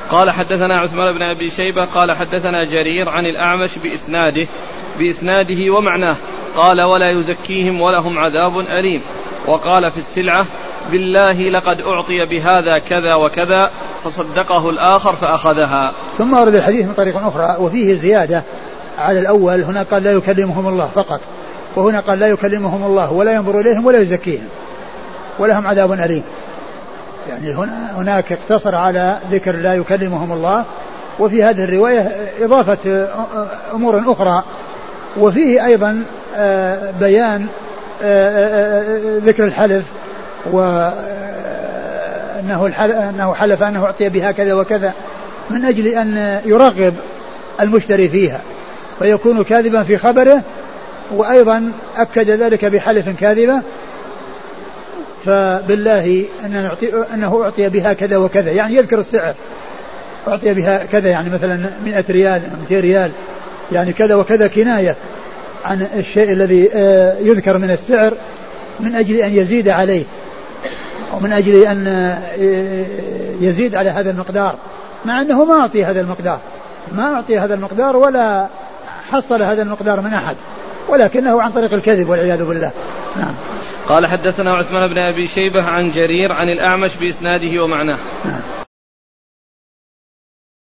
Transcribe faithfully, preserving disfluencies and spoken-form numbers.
قال حدثنا عثمان بن أبي شيبة قال حدثنا جرير عن الأعمش بإسناده بإسناده ومعناه قال ولا يزكيهم ولهم عذاب أليم. وقال في السلعة بالله لقد أعطي بهذا كذا وكذا فصدقه الآخر فأخذها. ثم ورد الحديث من طريق أخرى وفيه زيادة على الأول. هنا قال لا يكلمهم الله فقط, وهنا قال لا يكلمهم الله ولا ينظر إليهم ولا يزكيهم ولهم عذاب أليم. يعني هنا هناك اقتصر على ذكر لا يكلمهم الله, وفي هذه الرواية إضافة أمور أخرى, وفيه أيضا بيان ذكر الحلف, وأنه أنه حلف أنه أعطي بها كذا وكذا من أجل أن يرغب المشتري فيها فيكون كاذبا في خبره, وأيضا أكد ذلك بحلف كاذبة. فبالله أنه أعطي بها كذا وكذا, يعني يذكر السعر, أعطي بها كذا يعني مثلا مئة ريال مئتين ريال, يعني كذا وكذا كناية عن الشيء الذي يذكر من السعر من أجل أن يزيد عليه, ومن أجل أن يزيد على هذا المقدار, مع أنه ما أعطي هذا المقدار ما أعطي هذا المقدار ولا حصل هذا المقدار من أحد, ولكنه عن طريق الكذب والعياذ بالله. نعم. قال حدثنا عثمان بن أبي شيبة عن جرير عن الأعمش بإسناده ومعناه. نعم.